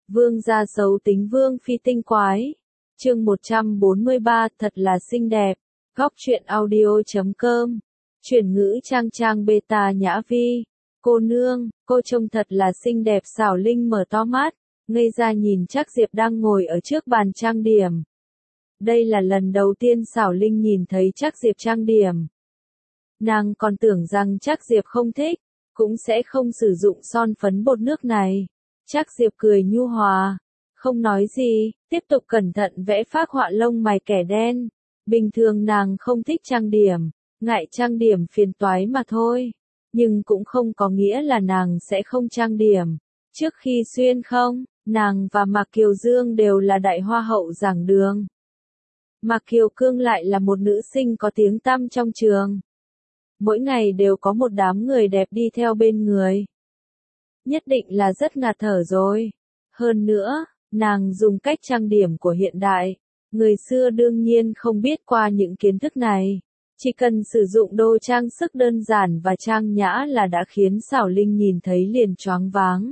Vương gia xấu tính vương phi tinh quái. Chương 143, thật là xinh đẹp. Góc truyện audio.com. Chuyển ngữ trang beta nhã vi. Cô nương, cô trông thật là xinh đẹp. Xảo Linh mở to mắt, ngây ra nhìn Trác Diệp đang ngồi ở trước bàn trang điểm. Đây là lần đầu tiên Xảo Linh nhìn thấy Trác Diệp trang điểm. Nàng còn tưởng rằng Trác Diệp không thích, cũng sẽ không sử dụng son phấn bột nước này. Trác Diệp cười nhu hòa, không nói gì, tiếp tục cẩn thận vẽ phác họa lông mày kẻ đen. Bình thường nàng không thích trang điểm, ngại trang điểm phiền toái mà thôi. Nhưng cũng không có nghĩa là nàng sẽ không trang điểm. Trước khi xuyên không, nàng và Mạc Kiều Dương đều là đại hoa hậu giảng đường. Mạc Kiều Cương lại là một nữ sinh có tiếng tăm trong trường. Mỗi ngày đều có một đám người đẹp đi theo bên người. Nhất định là rất ngạt thở rồi. Hơn nữa, nàng dùng cách trang điểm của hiện đại. Người xưa đương nhiên không biết qua những kiến thức này. Chỉ cần sử dụng đồ trang sức đơn giản và trang nhã là đã khiến Xảo Linh nhìn thấy liền choáng váng.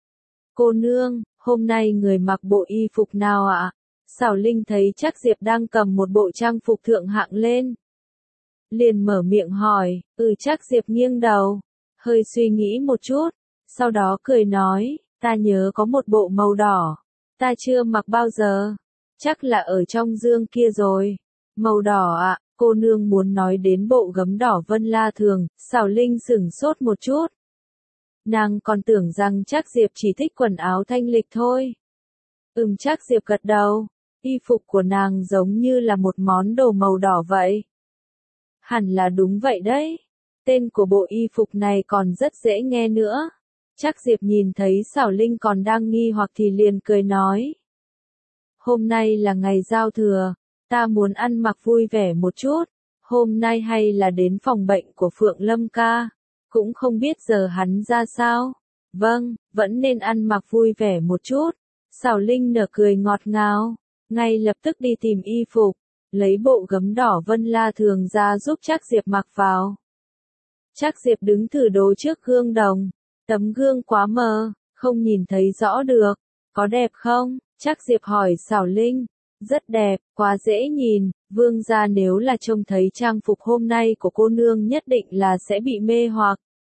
Cô nương, hôm nay người mặc bộ y phục nào ạ? Xảo Linh thấy Trác Diệp đang cầm một bộ trang phục thượng hạng lên. Liền mở miệng hỏi, Trác Diệp nghiêng đầu, hơi suy nghĩ một chút, sau đó cười nói, ta nhớ có một bộ màu đỏ, ta chưa mặc bao giờ, chắc là ở trong dương kia rồi. Màu đỏ ạ, cô nương muốn nói đến bộ gấm đỏ Vân La Thường. Xảo Linh sửng sốt một chút. Nàng còn tưởng rằng Trác Diệp chỉ thích quần áo thanh lịch thôi. Trác Diệp gật đầu, y phục của nàng giống như là một món đồ màu đỏ vậy. Hẳn là đúng vậy đấy. Tên của bộ y phục này còn rất dễ nghe nữa. Trác Diệp nhìn thấy Xảo Linh còn đang nghi hoặc thì liền cười nói. Hôm nay là ngày giao thừa, ta muốn ăn mặc vui vẻ một chút. Hôm nay hay là đến phòng bệnh của Phượng Lâm ca, cũng không biết giờ hắn ra sao. Vâng, vẫn nên ăn mặc vui vẻ một chút. Xảo Linh nở cười ngọt ngào, ngay lập tức đi tìm y phục, lấy bộ gấm đỏ Vân La Thường ra giúp Trác Diệp mặc vào. Trác Diệp đứng thử đồ trước gương đồng, tấm gương quá mờ, không nhìn thấy rõ được. Có đẹp không? Trác Diệp hỏi Xảo Linh. Rất đẹp, quá dễ nhìn, vương gia nếu là trông thấy trang phục hôm nay của cô nương nhất định là sẽ bị mê hoặc.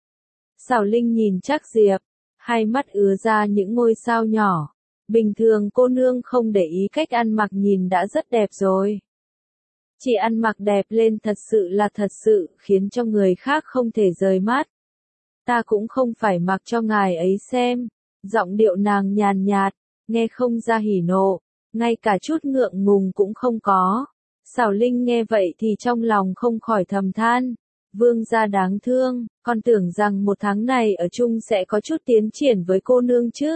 Xảo Linh nhìn Trác Diệp, hai mắt ứa ra những ngôi sao nhỏ. Bình thường cô nương không để ý cách ăn mặc nhìn đã rất đẹp rồi. Chỉ ăn mặc đẹp lên thật sự khiến cho người khác không thể rời mắt. Ta cũng không phải mặc cho ngài ấy xem. Giọng điệu nàng nhàn nhạt, nghe không ra hỉ nộ, ngay cả chút ngượng ngùng cũng không có. Xảo Linh nghe vậy thì trong lòng không khỏi thầm than. Vương gia đáng thương, con tưởng rằng một tháng này ở chung sẽ có chút tiến triển với cô nương chứ.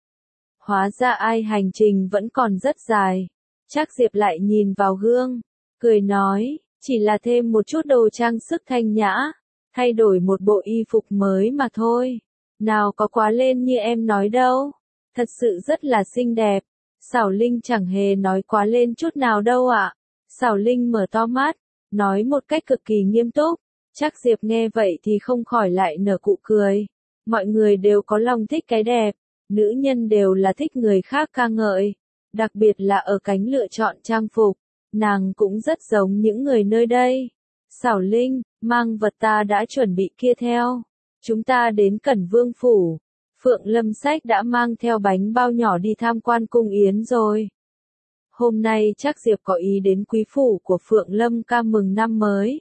Hóa ra ai hành trình vẫn còn rất dài. Trác Diệp lại nhìn vào gương, cười nói, chỉ là thêm một chút đồ trang sức thanh nhã, thay đổi một bộ y phục mới mà thôi. Nào có quá lên như em nói đâu, thật sự rất là xinh đẹp. Xảo Linh chẳng hề nói quá lên chút nào đâu ạ. Xảo Linh mở to mắt, nói một cách cực kỳ nghiêm túc. Trác Diệp nghe vậy thì không khỏi lại nở nụ cười. Mọi người đều có lòng thích cái đẹp, nữ nhân đều là thích người khác ca ngợi, đặc biệt là ở cánh lựa chọn trang phục, nàng cũng rất giống những người nơi đây. Xảo Linh, mang vật ta đã chuẩn bị kia theo. Chúng ta đến Cẩn Vương phủ. Phượng Lâm Sách đã mang theo bánh bao nhỏ đi tham quan cung yến rồi. Hôm nay Trác Diệp có ý đến quý phủ của Phượng Lâm ca mừng năm mới.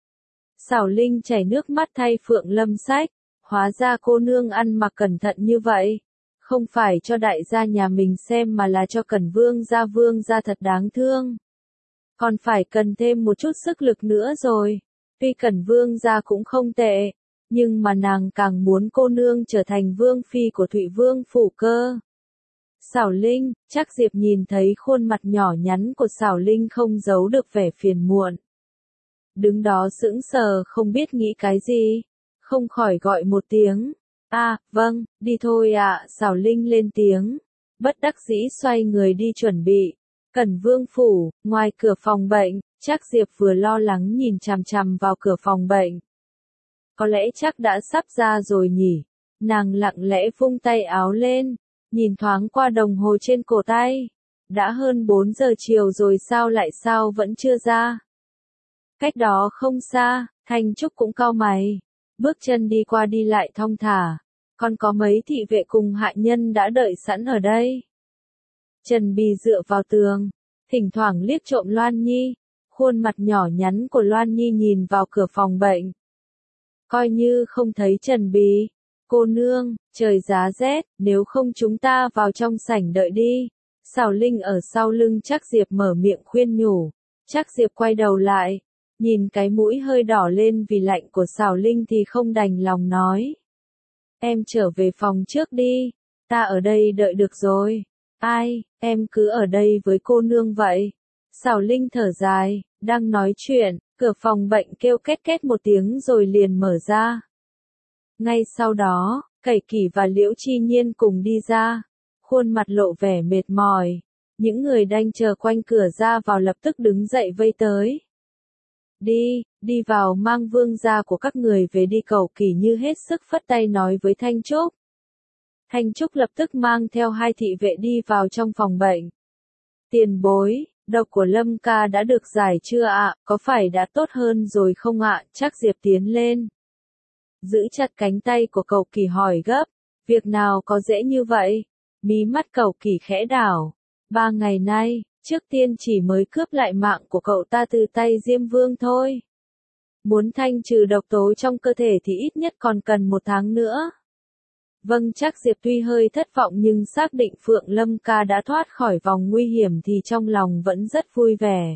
Xảo Linh chảy nước mắt thay Phượng Lâm Sách. Hóa ra cô nương ăn mặc cẩn thận như vậy. Không phải cho đại gia nhà mình xem mà là cho Cẩn Vương gia thật đáng thương. Còn phải cần thêm một chút sức lực nữa rồi. Tuy Cẩn Vương gia cũng không tệ, nhưng mà nàng càng muốn cô nương trở thành vương phi của Thụy Vương phủ cơ. Xảo Linh, Trác Diệp nhìn thấy khuôn mặt nhỏ nhắn của Xảo Linh không giấu được vẻ phiền muộn. Đứng đó sững sờ không biết nghĩ cái gì, không khỏi gọi một tiếng. Vâng, đi thôi ạ. Xảo Linh lên tiếng, bất đắc dĩ xoay người đi chuẩn bị. Cẩn Vương phủ, ngoài cửa phòng bệnh, Trác Diệp vừa lo lắng nhìn chằm chằm vào cửa phòng bệnh. Có lẽ chắc đã sắp ra rồi nhỉ. Nàng lặng lẽ vung tay áo lên, nhìn thoáng qua đồng hồ trên cổ tay. Đã hơn 4 giờ chiều rồi sao vẫn chưa ra. Cách đó không xa, Thanh Trúc cũng cau mày. Bước chân đi qua đi lại thong thả. Còn có mấy thị vệ cùng hạ nhân đã đợi sẵn ở đây. Trần Bì dựa vào tường, thỉnh thoảng liếc trộm Loan Nhi. Khuôn mặt nhỏ nhắn của Loan Nhi nhìn vào cửa phòng bệnh. Coi như không thấy Trần Bì. Cô nương, trời giá rét, nếu không chúng ta vào trong sảnh đợi đi. Sảo Linh ở sau lưng Trác Diệp mở miệng khuyên nhủ. Trác Diệp quay đầu lại, nhìn cái mũi hơi đỏ lên vì lạnh của Sảo Linh thì không đành lòng nói. Em trở về phòng trước đi, ta ở đây đợi được rồi. Ai, em cứ ở đây với cô nương vậy. Sảo Linh thở dài, đang nói chuyện, cửa phòng bệnh kêu két két một tiếng rồi liền mở ra. Ngay sau đó, Cẩy Kỷ và Liễu Chi Nhiên cùng đi ra, khuôn mặt lộ vẻ mệt mỏi. Những người đang chờ quanh cửa ra vào lập tức đứng dậy vây tới. Đi vào mang vương gia của các người về đi. Cẩu Kỷ như hết sức phất tay nói với Thanh Trúc. Thanh Trúc lập tức mang theo hai thị vệ đi vào trong phòng bệnh. Tiền bối, độc của Lâm ca đã được giải chưa ạ, có phải đã tốt hơn rồi không ạ? Trác Diệp tiến lên. Giữ chặt cánh tay của Cẩu Kỷ hỏi gấp, việc nào có dễ như vậy? Mí mắt Cẩu Kỷ khẽ đảo. 3 ngày nay, trước tiên chỉ mới cướp lại mạng của cậu ta từ tay Diêm Vương thôi. Muốn thanh trừ độc tố trong cơ thể thì ít nhất còn cần 1 tháng nữa. Vâng, Trác Diệp tuy hơi thất vọng nhưng xác định Phượng Lâm ca đã thoát khỏi vòng nguy hiểm thì trong lòng vẫn rất vui vẻ.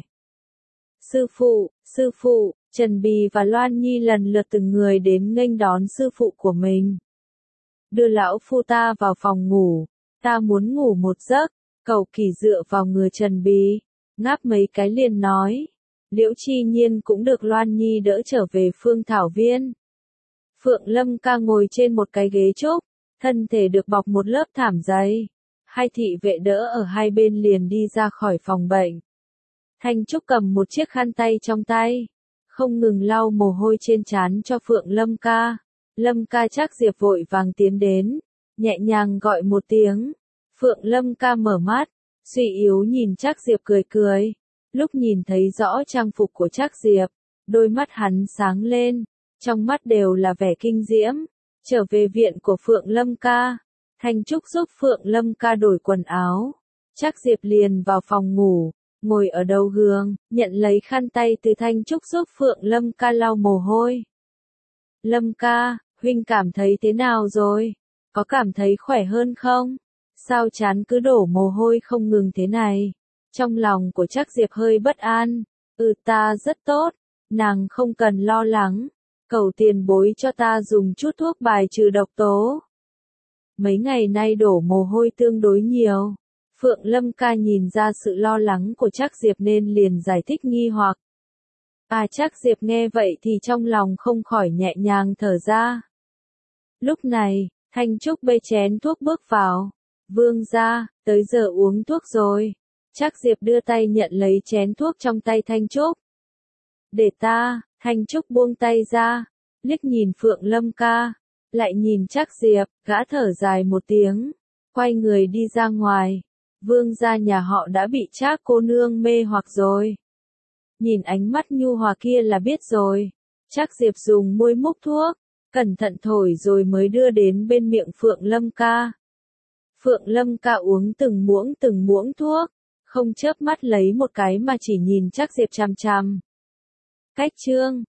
Sư phụ, Trần Bì và Loan Nhi lần lượt từng người đến nghênh đón sư phụ của mình. Đưa lão phu ta vào phòng ngủ, ta muốn ngủ một giấc. Cẩu Kỷ dựa vào người Trần Bì, ngáp mấy cái liền nói. Liễu Chi Nhiên cũng được Loan Nhi đỡ trở về Phương Thảo Viên. Phượng Lâm ca ngồi trên một cái ghế trúc, thân thể được bọc một lớp thảm dày. Hai thị vệ đỡ ở hai bên liền đi ra khỏi phòng bệnh. Thanh Trúc cầm một chiếc khăn tay trong tay, không ngừng lau mồ hôi trên trán cho Phượng Lâm ca. Lâm ca. Trác Diệp vội vàng tiến đến, nhẹ nhàng gọi một tiếng. Phượng Lâm ca mở mắt, suy yếu nhìn Trác Diệp cười cười. Lúc nhìn thấy rõ trang phục của Trác Diệp, đôi mắt hắn sáng lên, trong mắt đều là vẻ kinh diễm. Trở về viện của Phượng Lâm ca, Thanh Trúc giúp Phượng Lâm ca đổi quần áo. Trác Diệp liền vào phòng ngủ, ngồi ở đầu giường, nhận lấy khăn tay từ Thanh Trúc giúp Phượng Lâm ca lau mồ hôi. Lâm ca, huynh cảm thấy thế nào rồi? Có cảm thấy khỏe hơn không? Sao trán cứ đổ mồ hôi không ngừng thế này? Trong lòng của Trác Diệp hơi bất an. Ta rất tốt, nàng không cần lo lắng. Cầu tiền bối cho ta dùng chút thuốc bài trừ độc tố. Mấy ngày nay đổ mồ hôi tương đối nhiều. Phượng Lâm ca nhìn ra sự lo lắng của Trác Diệp nên liền giải thích nghi hoặc. Trác Diệp nghe vậy thì trong lòng không khỏi nhẹ nhàng thở ra. Lúc này, Thanh Trúc bê chén thuốc bước vào. Vương gia, tới giờ uống thuốc rồi. Trác Diệp đưa tay nhận lấy chén thuốc trong tay Thanh Trúc. Để ta. Thanh Trúc buông tay ra, liếc nhìn Phượng Lâm ca, lại nhìn Trác Diệp, gã thở dài một tiếng, quay người đi ra ngoài. Vương gia nhà họ đã bị Trác cô nương mê hoặc rồi. Nhìn ánh mắt nhu hòa kia là biết rồi. Trác Diệp dùng môi múc thuốc, cẩn thận thổi rồi mới đưa đến bên miệng Phượng Lâm ca. Phượng Lâm ca uống từng muỗng thuốc, không chớp mắt lấy một cái mà chỉ nhìn Trác Diệp chằm chằm. Cách chương